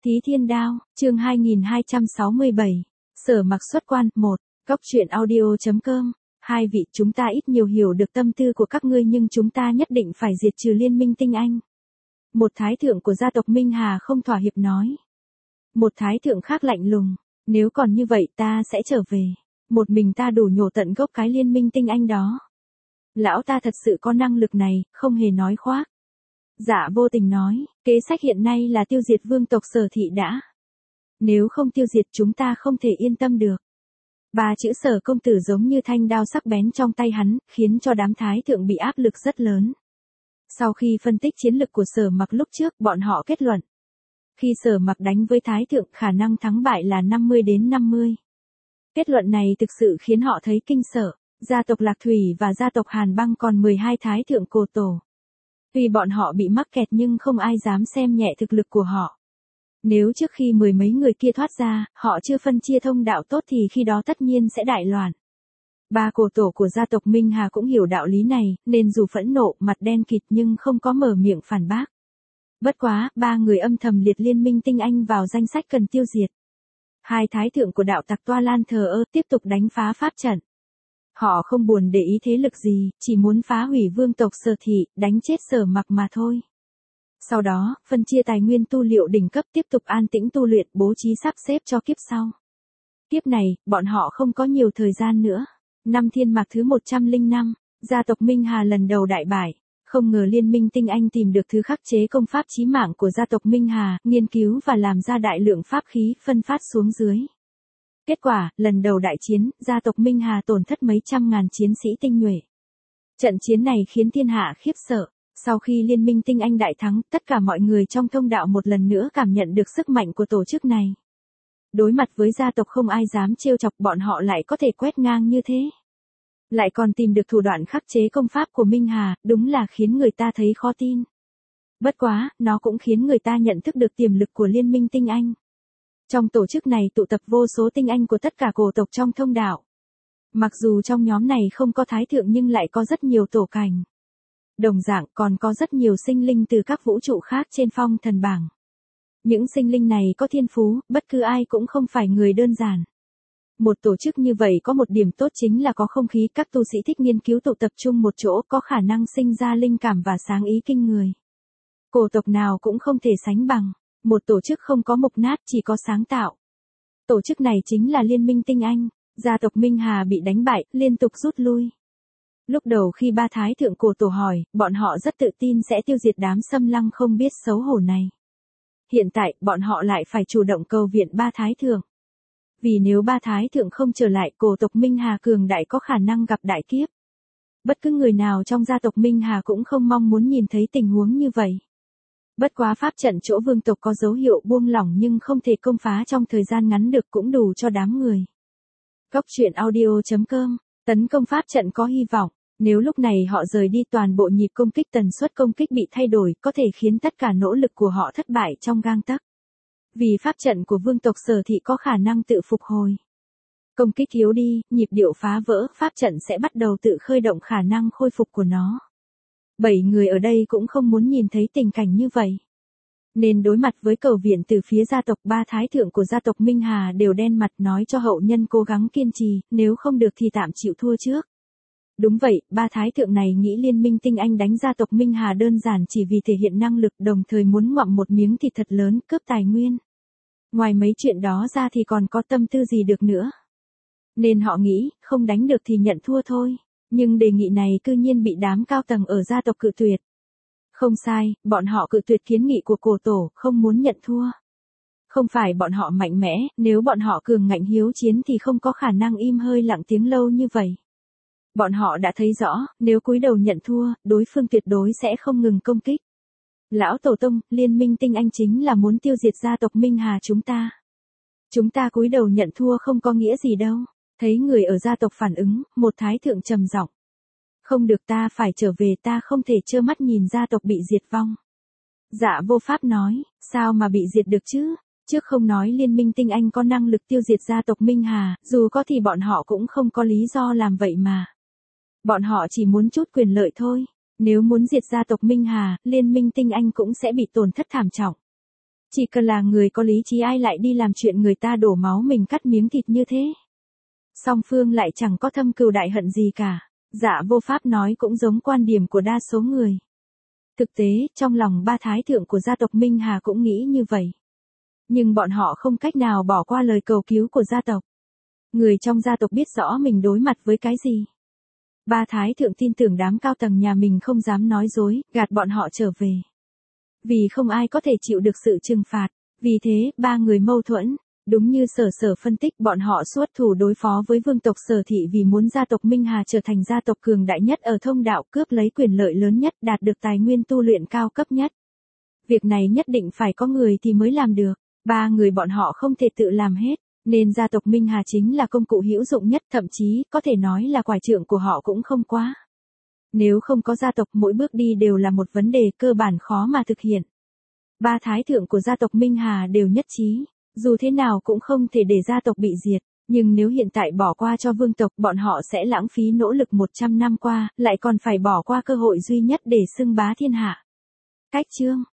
Thí Thiên Đao, chương 2267. Sở Mặc xuất quan, 1. Góc truyện audio.com. Hai vị, chúng ta ít nhiều hiểu được tâm tư của các ngươi nhưng chúng ta nhất định phải diệt trừ liên minh tinh anh. Một thái thượng của gia tộc Minh Hà không thỏa hiệp nói. Một thái thượng khác lạnh lùng. Nếu còn như vậy ta sẽ trở về. Một mình ta đủ nhổ tận gốc cái liên minh tinh anh đó. Lão ta thật sự có năng lực này, không hề nói khoác. Dạ vô tình nói, kế sách hiện nay là tiêu diệt vương tộc Sở thị đã. Nếu không tiêu diệt chúng ta không thể yên tâm được. Ba chữ Sở công tử giống như thanh đao sắc bén trong tay hắn, khiến cho đám thái thượng bị áp lực rất lớn. Sau khi phân tích chiến lực của Sở Mặc lúc trước, bọn họ kết luận. Khi Sở Mặc đánh với thái thượng, khả năng thắng bại là 50-50. Kết luận này thực sự khiến họ thấy kinh sợ. Gia tộc Lạc Thủy và gia tộc Hàn Băng còn 12 thái thượng cổ tổ. Tuy bọn họ bị mắc kẹt nhưng không ai dám xem nhẹ thực lực của họ. Nếu trước khi mười mấy người kia thoát ra, họ chưa phân chia thông đạo tốt thì khi đó tất nhiên sẽ đại loạn. Ba cổ tổ của gia tộc Minh Hà cũng hiểu đạo lý này, nên dù phẫn nộ, mặt đen kịt nhưng không có mở miệng phản bác. Bất quá, ba người âm thầm liệt liên minh tinh anh vào danh sách cần tiêu diệt. Hai thái thượng của đạo tặc Toa Lan thờ ơ tiếp tục đánh phá pháp trận. Họ không buồn để ý thế lực gì, chỉ muốn phá hủy vương tộc Sở thị, đánh chết Sở Mặc mà thôi. Sau đó, phân chia tài nguyên tu liệu đỉnh cấp tiếp tục an tĩnh tu luyện, bố trí sắp xếp cho kiếp sau. Kiếp này, bọn họ không có nhiều thời gian nữa. Năm Thiên Mạc thứ 105, gia tộc Minh Hà lần đầu đại bại. Không ngờ liên minh tinh anh tìm được thứ khắc chế công pháp chí mạng của gia tộc Minh Hà, nghiên cứu và làm ra đại lượng pháp khí phân phát xuống dưới. Kết quả, lần đầu đại chiến, gia tộc Minh Hà tổn thất mấy trăm ngàn chiến sĩ tinh nhuệ. Trận chiến này khiến thiên hạ khiếp sợ. Sau khi liên minh tinh anh đại thắng, tất cả mọi người trong thông đạo một lần nữa cảm nhận được sức mạnh của tổ chức này. Đối mặt với gia tộc không ai dám trêu chọc, bọn họ lại có thể quét ngang như thế. Lại còn tìm được thủ đoạn khắc chế công pháp của Minh Hà, đúng là khiến người ta thấy khó tin. Bất quá, nó cũng khiến người ta nhận thức được tiềm lực của liên minh tinh anh. Trong tổ chức này tụ tập vô số tinh anh của tất cả cổ tộc trong thông đạo. Mặc dù trong nhóm này không có thái thượng nhưng lại có rất nhiều tổ cảnh. Đồng dạng còn có rất nhiều sinh linh từ các vũ trụ khác trên phong thần bảng. Những sinh linh này có thiên phú, bất cứ ai cũng không phải người đơn giản. Một tổ chức như vậy có một điểm tốt chính là có không khí, các tu sĩ thích nghiên cứu tụ tập trung một chỗ, có khả năng sinh ra linh cảm và sáng ý kinh người. Cổ tộc nào cũng không thể sánh bằng. Một tổ chức không có mục nát, chỉ có sáng tạo. Tổ chức này chính là liên minh tinh anh. Gia tộc Minh Hà bị đánh bại, liên tục rút lui. Lúc đầu khi ba thái thượng cổ tổ hỏi, bọn họ rất tự tin sẽ tiêu diệt đám xâm lăng không biết xấu hổ này. Hiện tại, bọn họ lại phải chủ động cầu viện ba thái thượng. Vì nếu ba thái thượng không trở lại, cổ tộc Minh Hà cường đại có khả năng gặp đại kiếp. Bất cứ người nào trong gia tộc Minh Hà cũng không mong muốn nhìn thấy tình huống như vậy. Bất quá pháp trận chỗ vương tộc có dấu hiệu buông lỏng nhưng không thể công phá trong thời gian ngắn được cũng đủ cho đám người. Góc truyện audio.com. Tấn công pháp trận có hy vọng. Nếu lúc này họ rời đi toàn bộ nhịp công kích, tần suất công kích bị thay đổi, có thể khiến tất cả nỗ lực của họ thất bại trong gang tấc. Vì pháp trận của vương tộc Sở thị có khả năng tự phục hồi. Công kích yếu đi, nhịp điệu phá vỡ, pháp trận sẽ bắt đầu tự khơi động khả năng khôi phục của nó. 7 người ở đây cũng không muốn nhìn thấy tình cảnh như vậy. Nên đối mặt với cầu viện từ phía gia tộc, ba thái thượng của gia tộc Minh Hà đều đen mặt nói cho hậu nhân cố gắng kiên trì, nếu không được thì tạm chịu thua trước. Đúng vậy, ba thái thượng này nghĩ liên minh tinh anh đánh gia tộc Minh Hà đơn giản chỉ vì thể hiện năng lực, đồng thời muốn ngậm một miếng thịt thật lớn, cướp tài nguyên. Ngoài mấy chuyện đó ra thì còn có tâm tư gì được nữa. Nên họ nghĩ, không đánh được thì nhận thua thôi. Nhưng đề nghị này cư nhiên bị đám cao tầng ở gia tộc cự tuyệt. Không sai, bọn họ cự tuyệt kiến nghị của cổ tổ, không muốn nhận thua. Không phải bọn họ mạnh mẽ, nếu bọn họ cường ngạnh hiếu chiến thì không có khả năng im hơi lặng tiếng lâu như vậy. Bọn họ đã thấy rõ, nếu cúi đầu nhận thua, đối phương tuyệt đối sẽ không ngừng công kích. Lão Tổ Tông, liên minh tinh anh chính là muốn tiêu diệt gia tộc Minh Hà chúng ta. Chúng ta cúi đầu nhận thua không có nghĩa gì đâu. Thấy người ở gia tộc phản ứng, một thái thượng trầm giọng. Không được, ta phải trở về, ta không thể trơ mắt nhìn gia tộc bị diệt vong. Dạ vô pháp nói, sao mà bị diệt được chứ? Trước không nói liên minh tinh anh có năng lực tiêu diệt gia tộc Minh Hà, dù có thì bọn họ cũng không có lý do làm vậy mà. Bọn họ chỉ muốn chút quyền lợi thôi. Nếu muốn diệt gia tộc Minh Hà, liên minh tinh anh cũng sẽ bị tổn thất thảm trọng. Chỉ cần là người có lý trí ai lại đi làm chuyện người ta đổ máu mình cắt miếng thịt như thế. Song phương lại chẳng có thâm cừu đại hận gì cả. Dạ Vô Pháp nói cũng giống quan điểm của đa số người. Thực tế, trong lòng ba thái thượng của gia tộc Minh Hà cũng nghĩ như vậy. Nhưng bọn họ không cách nào bỏ qua lời cầu cứu của gia tộc. Người trong gia tộc biết rõ mình đối mặt với cái gì. Ba thái thượng tin tưởng đám cao tầng nhà mình không dám nói dối, gạt bọn họ trở về. Vì không ai có thể chịu được sự trừng phạt. Vì thế, ba người mâu thuẫn. Đúng như Sở phân tích, bọn họ xuất thủ đối phó với vương tộc Sở Thị vì muốn gia tộc Minh Hà trở thành gia tộc cường đại nhất ở thông đạo, cướp lấy quyền lợi lớn nhất, đạt được tài nguyên tu luyện cao cấp nhất. Việc này nhất định phải có người thì mới làm được. Ba người bọn họ không thể tự làm hết, nên gia tộc Minh Hà chính là công cụ hữu dụng nhất, thậm chí có thể nói là quải trượng của họ cũng không quá. Nếu không có gia tộc, mỗi bước đi đều là một vấn đề cơ bản khó mà thực hiện. Ba thái thượng của gia tộc Minh Hà đều nhất trí, dù thế nào cũng không thể để gia tộc bị diệt, nhưng nếu hiện tại bỏ qua cho vương tộc, bọn họ sẽ lãng phí nỗ lực 100 năm qua, lại còn phải bỏ qua cơ hội duy nhất để xưng bá thiên hạ. Cách chương